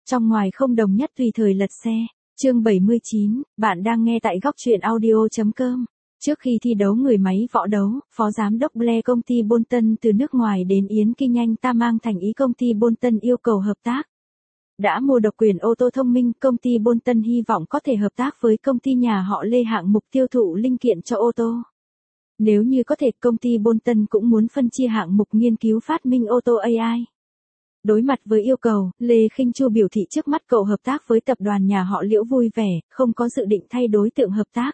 Trong ngoài không đồng nhất tùy thời lật xe. Chương 79, bạn đang nghe tại góc truyện audio.com. Trước khi thi đấu người máy võ đấu, Phó Giám đốc Blair công ty Bolton từ nước ngoài đến Yến Kinh Anh ta mang thành ý công ty Bolton yêu cầu hợp tác. Đã mua độc quyền ô tô thông minh, công ty Bolton hy vọng có thể hợp tác với công ty nhà họ Lê hạng mục tiêu thụ linh kiện cho ô tô. Nếu như có thể, công ty Bolton cũng muốn phân chia hạng mục nghiên cứu phát minh ô tô AI. Đối mặt với yêu cầu, Lê Khinh Chu biểu thị trước mắt cậu hợp tác với tập đoàn nhà họ Liễu vui vẻ, không có dự định thay đối tượng hợp tác.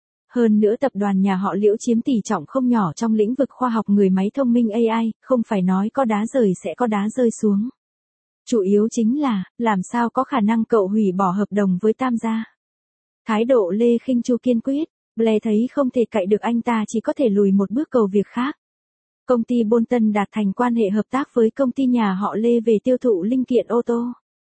Hơn nữa tập đoàn nhà họ Liễu chiếm tỷ trọng không nhỏ trong lĩnh vực khoa học người máy thông minh AI, không phải nói có đá rời sẽ có đá rơi xuống. Chủ yếu chính là, làm sao có khả năng cậu hủy bỏ hợp đồng với Tam gia. Thái độ Lê Khinh Chu kiên quyết, Blair thấy không thể cậy được anh ta chỉ có thể lùi một bước cầu việc khác. Công ty Bolton đạt thành quan hệ hợp tác với công ty nhà họ Lê về tiêu thụ linh kiện ô tô.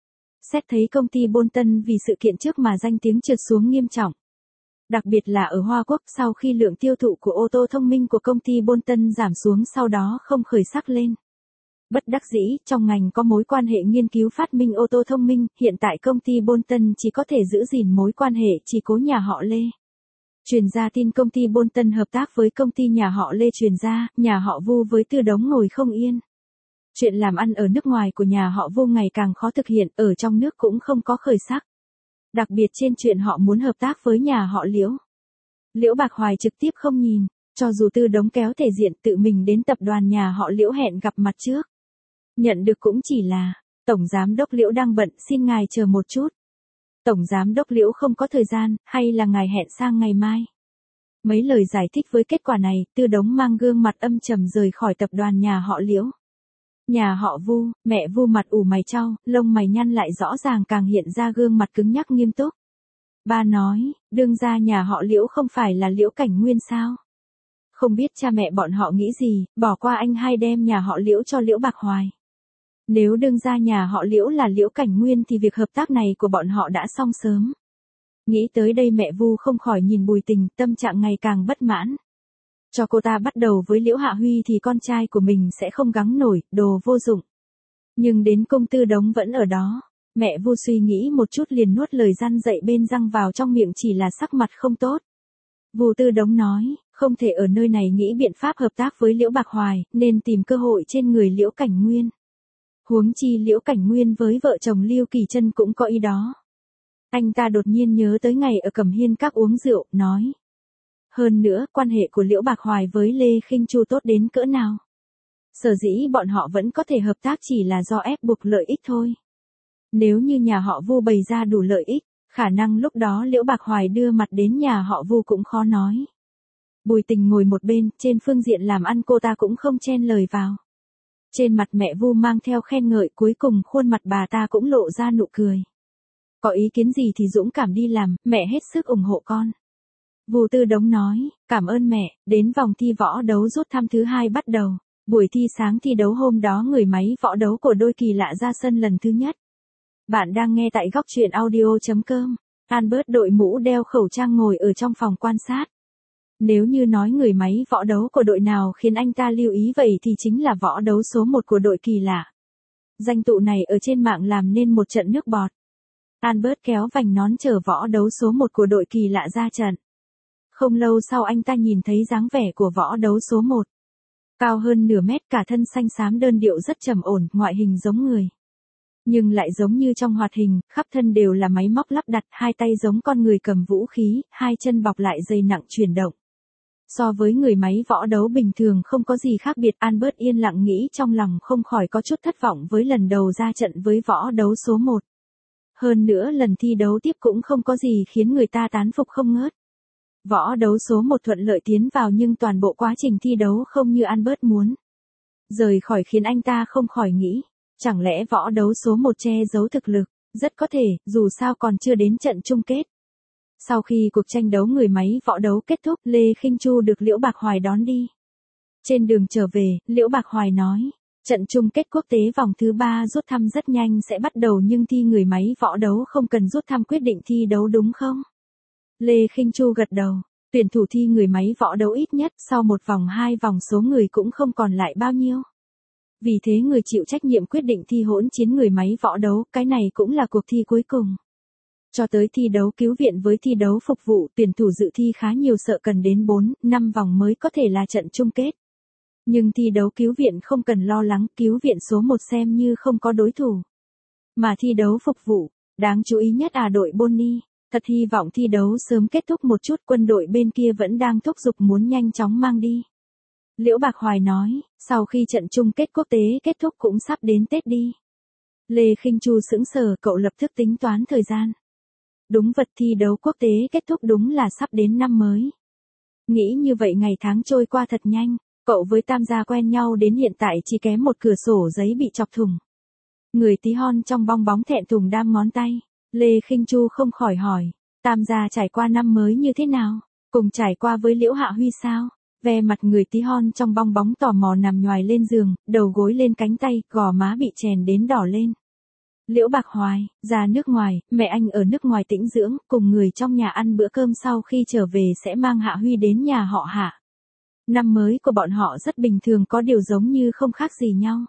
Xét thấy công ty Bolton vì sự kiện trước mà danh tiếng trượt xuống nghiêm trọng. Đặc biệt là ở Hoa Quốc sau khi lượng tiêu thụ của ô tô thông minh của công ty Bolton giảm xuống sau đó không khởi sắc lên. Bất đắc dĩ, trong ngành có mối quan hệ nghiên cứu phát minh ô tô thông minh, hiện tại công ty Bolton chỉ có thể giữ gìn mối quan hệ chỉ cố nhà họ Lê. Truyền ra tin công ty Bolton hợp tác với công ty nhà họ Lê truyền ra, nhà họ Vu với Tư Đống ngồi không yên. Chuyện làm ăn ở nước ngoài của nhà họ Vu ngày càng khó thực hiện, ở trong nước cũng không có khởi sắc. Đặc biệt trên chuyện họ muốn hợp tác với nhà họ Liễu. Liễu Bạc Hoài trực tiếp không nhìn, cho dù Tư Đống kéo thể diện tự mình đến tập đoàn nhà họ Liễu hẹn gặp mặt trước. Nhận được cũng chỉ là, Tổng Giám đốc Liễu đang bận, xin ngài chờ một chút. Tổng Giám đốc Liễu không có thời gian, hay là ngài hẹn sang ngày mai. Mấy lời giải thích với kết quả này, Tư Đống mang gương mặt âm trầm rời khỏi tập đoàn nhà họ Liễu. Nhà họ Vu, mẹ Vu mặt ủ mày chau, lông mày nhăn lại rõ ràng càng hiện ra gương mặt cứng nhắc nghiêm túc. Ba nói, đương ra nhà họ Liễu không phải là Liễu Cảnh Nguyên sao? Không biết cha mẹ bọn họ nghĩ gì, bỏ qua anh hai đem nhà họ Liễu cho Liễu Bạc Hoài. Nếu đương ra nhà họ Liễu là Liễu Cảnh Nguyên thì việc hợp tác này của bọn họ đã xong sớm. Nghĩ tới đây mẹ Vu không khỏi nhìn Bùi Tình, tâm trạng ngày càng bất mãn. Cho cô ta bắt đầu với Liễu Hạ Huy thì con trai của mình sẽ không gắng nổi, đồ vô dụng. Nhưng đến công Tư Đống vẫn ở đó. Mẹ Vu suy nghĩ một chút liền nuốt lời răn dạy bên răng vào trong miệng chỉ là sắc mặt không tốt. Vu Tư Đống nói, không thể ở nơi này nghĩ biện pháp hợp tác với Liễu Bạc Hoài, nên tìm cơ hội trên người Liễu Cảnh Nguyên. Huống chi Liễu Cảnh Nguyên với vợ chồng Lưu Kỳ Trân cũng có ý đó. Anh ta đột nhiên nhớ tới ngày ở Cẩm Hiên Các uống rượu, nói. Hơn nữa, quan hệ của Liễu Bạc Hoài với Lê Khinh Chu tốt đến cỡ nào. Sở dĩ bọn họ vẫn có thể hợp tác chỉ là do ép buộc lợi ích thôi. Nếu như nhà họ Vu bày ra đủ lợi ích, khả năng lúc đó Liễu Bạc Hoài đưa mặt đến nhà họ Vu cũng khó nói. Bùi Tình ngồi một bên, trên phương diện làm ăn cô ta cũng không chen lời vào. Trên mặt mẹ Vu mang theo khen ngợi, cuối cùng khuôn mặt bà ta cũng lộ ra nụ cười. Có ý kiến gì thì dũng cảm đi làm, mẹ hết sức ủng hộ con. Vu Tư Đống nói, cảm ơn mẹ, đến vòng thi võ đấu rút thăm thứ 2 bắt đầu. Buổi thi sáng thi đấu hôm đó người máy võ đấu của đôi kỳ lạ ra sân lần thứ nhất. Bạn đang nghe tại góc truyện audio.com. Albert đội mũ đeo khẩu trang ngồi ở trong phòng quan sát. Nếu như nói người máy võ đấu của đội nào khiến anh ta lưu ý vậy thì chính là võ đấu số 1 của đội kỳ lạ. Danh tụ này ở trên mạng làm nên một trận nước bọt. Albert kéo vành nón chở võ đấu số 1 của đội kỳ lạ ra trận. Không lâu sau anh ta nhìn thấy dáng vẻ của võ đấu số 1. Cao hơn nửa mét, cả thân xanh xám đơn điệu rất trầm ổn, ngoại hình giống người. Nhưng lại giống như trong hoạt hình, khắp thân đều là máy móc lắp đặt, hai tay giống con người cầm vũ khí, hai chân bọc lại dây nặng chuyển động. So với người máy võ đấu bình thường không có gì khác biệt, Albert yên lặng nghĩ trong lòng không khỏi có chút thất vọng với lần đầu ra trận với võ đấu số 1. Hơn nữa lần thi đấu tiếp cũng không có gì khiến người ta tán phục không ngớt. Võ đấu số 1 thuận lợi tiến vào nhưng toàn bộ quá trình thi đấu không như Albert muốn. Rời khỏi khiến anh ta không khỏi nghĩ, chẳng lẽ võ đấu số 1 che giấu thực lực, rất có thể, dù sao còn chưa đến trận chung kết. Sau khi cuộc tranh đấu người máy võ đấu kết thúc, Lê Khinh Chu được Liễu Bạc Hoài đón đi. Trên đường trở về, Liễu Bạc Hoài nói, trận chung kết quốc tế vòng thứ 3 rút thăm rất nhanh sẽ bắt đầu nhưng thi người máy võ đấu không cần rút thăm quyết định thi đấu đúng không? Lê Khinh Chu gật đầu, tuyển thủ thi người máy võ đấu ít nhất sau một vòng 2 vòng số người cũng không còn lại bao nhiêu. Vì thế người chịu trách nhiệm quyết định thi hỗn chiến người máy võ đấu, cái này cũng là cuộc thi cuối cùng. Cho tới thi đấu cứu viện với thi đấu phục vụ, tuyển thủ dự thi khá nhiều, sợ cần đến 4, 5 vòng mới có thể là trận chung kết. Nhưng thi đấu cứu viện không cần lo lắng, cứu viện số 1 xem như không có đối thủ. Mà thi đấu phục vụ, đáng chú ý nhất đội Bonnie, thật hy vọng thi đấu sớm kết thúc một chút, quân đội bên kia vẫn đang thúc giục muốn nhanh chóng mang đi. Liễu Bạc Hoài nói, sau khi trận chung kết quốc tế kết thúc cũng sắp đến Tết đi. Lê Khinh Chu sững sờ, cậu lập tức tính toán thời gian. Đúng vật, thi đấu quốc tế kết thúc đúng là sắp đến năm mới. Nghĩ như vậy ngày tháng trôi qua thật nhanh, cậu với Tam gia quen nhau đến hiện tại chỉ kém một cửa sổ giấy bị chọc thủng. Người tí hon trong bong bóng thẹn thùng đam ngón tay, Lê Khinh Chu không khỏi hỏi, Tam gia trải qua năm mới như thế nào, cùng trải qua với Liễu Hạ Huy sao? Ve mặt người tí hon trong bong bóng tò mò nằm nhoài lên giường, đầu gối lên cánh tay, gò má bị chèn đến đỏ lên. Liễu Bạc Hoài, ra nước ngoài, mẹ anh ở nước ngoài tĩnh dưỡng, cùng người trong nhà ăn bữa cơm, sau khi trở về sẽ mang Hạ Huy đến nhà họ Hạ. Năm mới của bọn họ rất bình thường, có điều giống như không khác gì nhau.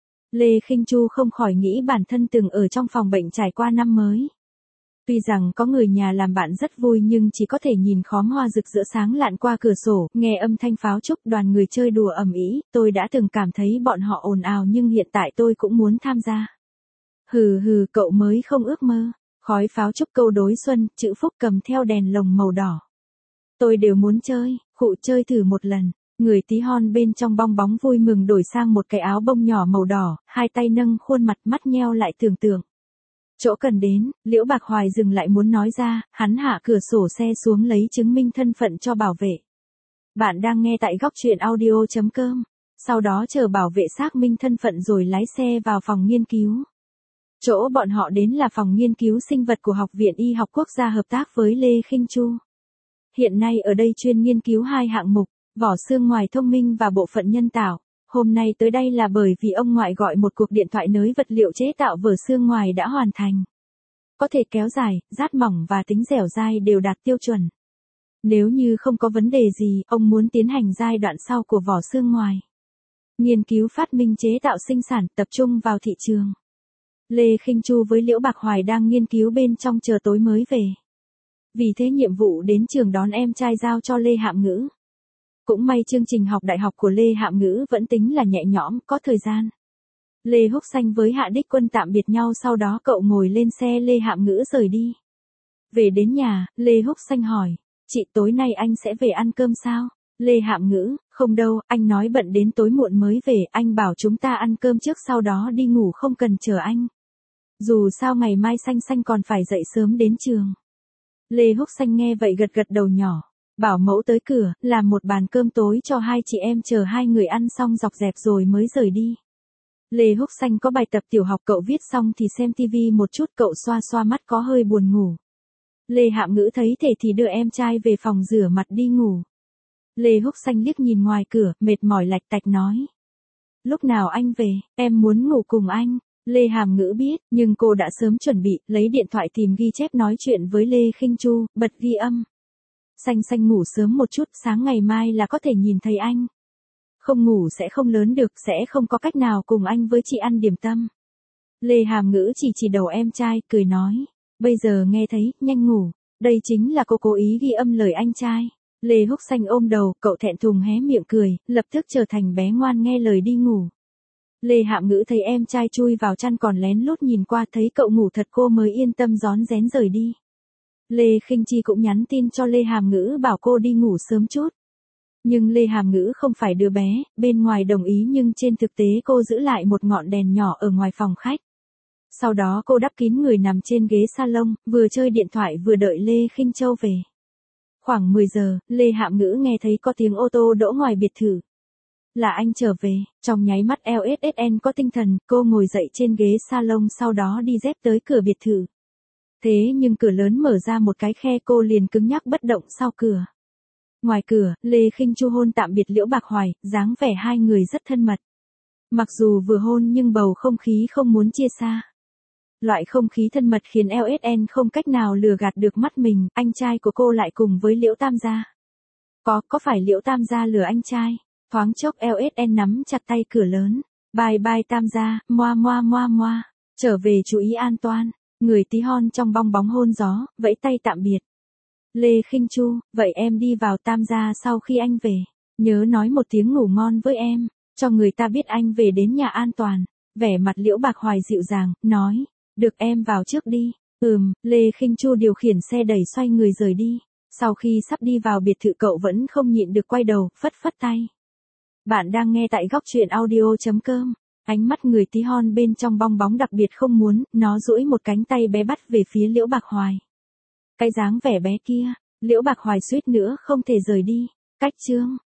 Lê Khinh Chu không khỏi nghĩ bản thân từng ở trong phòng bệnh trải qua năm mới. Tuy rằng có người nhà làm bạn rất vui, nhưng chỉ có thể nhìn khóm hoa rực rỡ sáng lạn qua cửa sổ, nghe âm thanh pháo trúc, đoàn người chơi đùa ầm ĩ. Tôi đã từng cảm thấy bọn họ ồn ào, nhưng hiện tại tôi cũng muốn tham gia. Hừ hừ, cậu mới không ước mơ. Khói pháo trúc câu đối xuân, chữ phúc cầm theo đèn lồng màu đỏ. Tôi đều muốn chơi, khụ chơi thử một lần. Người tí hon bên trong bong bóng vui mừng đổi sang một cái áo bông nhỏ màu đỏ, hai tay nâng khuôn mặt, mắt nheo lại tưởng tượng. Chỗ cần đến, Liễu Bạc Hoài dừng lại muốn nói ra, hắn hạ cửa sổ xe xuống lấy chứng minh thân phận cho bảo vệ. Bạn đang nghe tại góc truyện audio.com. Sau đó chờ bảo vệ xác minh thân phận rồi lái xe vào phòng nghiên cứu. Chỗ bọn họ đến là phòng nghiên cứu sinh vật của Học viện Y học Quốc gia hợp tác với Lê Khinh Chu. Hiện nay ở đây chuyên nghiên cứu hai hạng mục, vỏ xương ngoài thông minh và bộ phận nhân tạo. Hôm nay tới đây là bởi vì ông ngoại gọi một cuộc điện thoại nới vật liệu chế tạo vỏ xương ngoài đã hoàn thành. Có thể kéo dài, rát mỏng và tính dẻo dai đều đạt tiêu chuẩn. Nếu như không có vấn đề gì, ông muốn tiến hành giai đoạn sau của vỏ xương ngoài. Nghiên cứu phát minh chế tạo sinh sản, tập trung vào thị trường. Lê Khinh Chu với Liễu Bạc Hoài đang nghiên cứu bên trong chờ tối mới về. Vì thế nhiệm vụ đến trường đón em trai giao cho Lê Hạm Ngữ. Cũng may chương trình học đại học của Lê Hạm Ngữ vẫn tính là nhẹ nhõm, có thời gian. Lê Húc Xanh với Hạ Đích Quân tạm biệt nhau, sau đó cậu ngồi lên xe Lê Hạm Ngữ rời đi. Về đến nhà, Lê Húc Xanh hỏi, chị tối nay anh sẽ về ăn cơm sao? Lê Hạm Ngữ, không đâu, anh nói bận đến tối muộn mới về, anh bảo chúng ta ăn cơm trước sau đó đi ngủ, không cần chờ anh. Dù sao ngày mai Xanh Xanh còn phải dậy sớm đến trường. Lê Húc Xanh nghe vậy gật gật đầu nhỏ. Bảo mẫu tới cửa, làm một bàn cơm tối cho hai chị em, chờ hai người ăn xong dọc dẹp rồi mới rời đi. Lê Húc Xanh có bài tập tiểu học, cậu viết xong thì xem tivi một chút, cậu xoa xoa mắt có hơi buồn ngủ. Lê Hạm Ngữ thấy thế thì đưa em trai về phòng rửa mặt đi ngủ. Lê Húc Xanh liếc nhìn ngoài cửa, mệt mỏi lạch tạch nói. Lúc nào anh về, em muốn ngủ cùng anh. Lê Hàm Ngữ biết, nhưng cô đã sớm chuẩn bị, lấy điện thoại tìm ghi chép nói chuyện với Lê Khinh Chu, bật ghi âm. Xanh Xanh ngủ sớm một chút, sáng ngày mai là có thể nhìn thấy anh. Không ngủ sẽ không lớn được, sẽ không có cách nào cùng anh với chị ăn điểm tâm. Lê Hàm Ngữ chỉ đầu em trai, cười nói. Bây giờ nghe thấy, nhanh ngủ. Đây chính là cô cố ý ghi âm lời anh trai. Lê Húc Xanh ôm đầu, cậu thẹn thùng hé miệng cười, lập tức trở thành bé ngoan nghe lời đi ngủ. Lê Hạm Ngữ thấy em trai chui vào chăn còn lén lút nhìn qua, thấy cậu ngủ thật cô mới yên tâm rón rén rời đi. Lê Khinh Chi cũng nhắn tin cho Lê Hàm Ngữ bảo cô đi ngủ sớm chút. Nhưng Lê Hàm Ngữ không phải đứa bé, bên ngoài đồng ý nhưng trên thực tế cô giữ lại một ngọn đèn nhỏ ở ngoài phòng khách. Sau đó cô đắp kín người nằm trên ghế salon, vừa chơi điện thoại vừa đợi Lê Khinh Châu về. Khoảng 10 giờ, Lê Hạm Ngữ nghe thấy có tiếng ô tô đỗ ngoài biệt thự. Là anh trở về, trong nháy mắt LSSN có tinh thần, cô ngồi dậy trên ghế salon, sau đó đi dép tới cửa biệt thự. Thế nhưng cửa lớn mở ra một cái khe, cô liền cứng nhắc bất động sau cửa. Ngoài cửa, Lê Khinh Chu hôn tạm biệt Liễu Bạc Hoài, dáng vẻ hai người rất thân mật. Mặc dù vừa hôn nhưng bầu không khí không muốn chia xa. Loại không khí thân mật khiến LSN không cách nào lừa gạt được mắt mình, anh trai của cô lại cùng với Liễu Tam gia. Có phải Liễu Tam gia lừa anh trai? Thoáng chốc LSN nắm chặt tay cửa lớn. Bye bye Tam gia, moa moa moa moa. Trở về chú ý an toàn. Người tí hon trong bong bóng hôn gió, vẫy tay tạm biệt. Lê Khinh Chu, vậy em đi vào Tam gia sau khi anh về. Nhớ nói một tiếng ngủ ngon với em, cho người ta biết anh về đến nhà an toàn. Vẻ mặt Liễu Bạc Hoài dịu dàng, nói, được em vào trước đi. Lê Khinh Chu điều khiển xe đẩy xoay người rời đi. Sau khi sắp đi vào biệt thự cậu vẫn không nhịn được quay đầu, phất phất tay. Bạn đang nghe tại góc truyện audio.com. Ánh mắt người tí hon bên trong bong bóng đặc biệt không muốn, nó duỗi một cánh tay bé bắt về phía Liễu Bạc Hoài. Cái dáng vẻ bé kia, Liễu Bạc Hoài suýt nữa không thể rời đi. Cách chương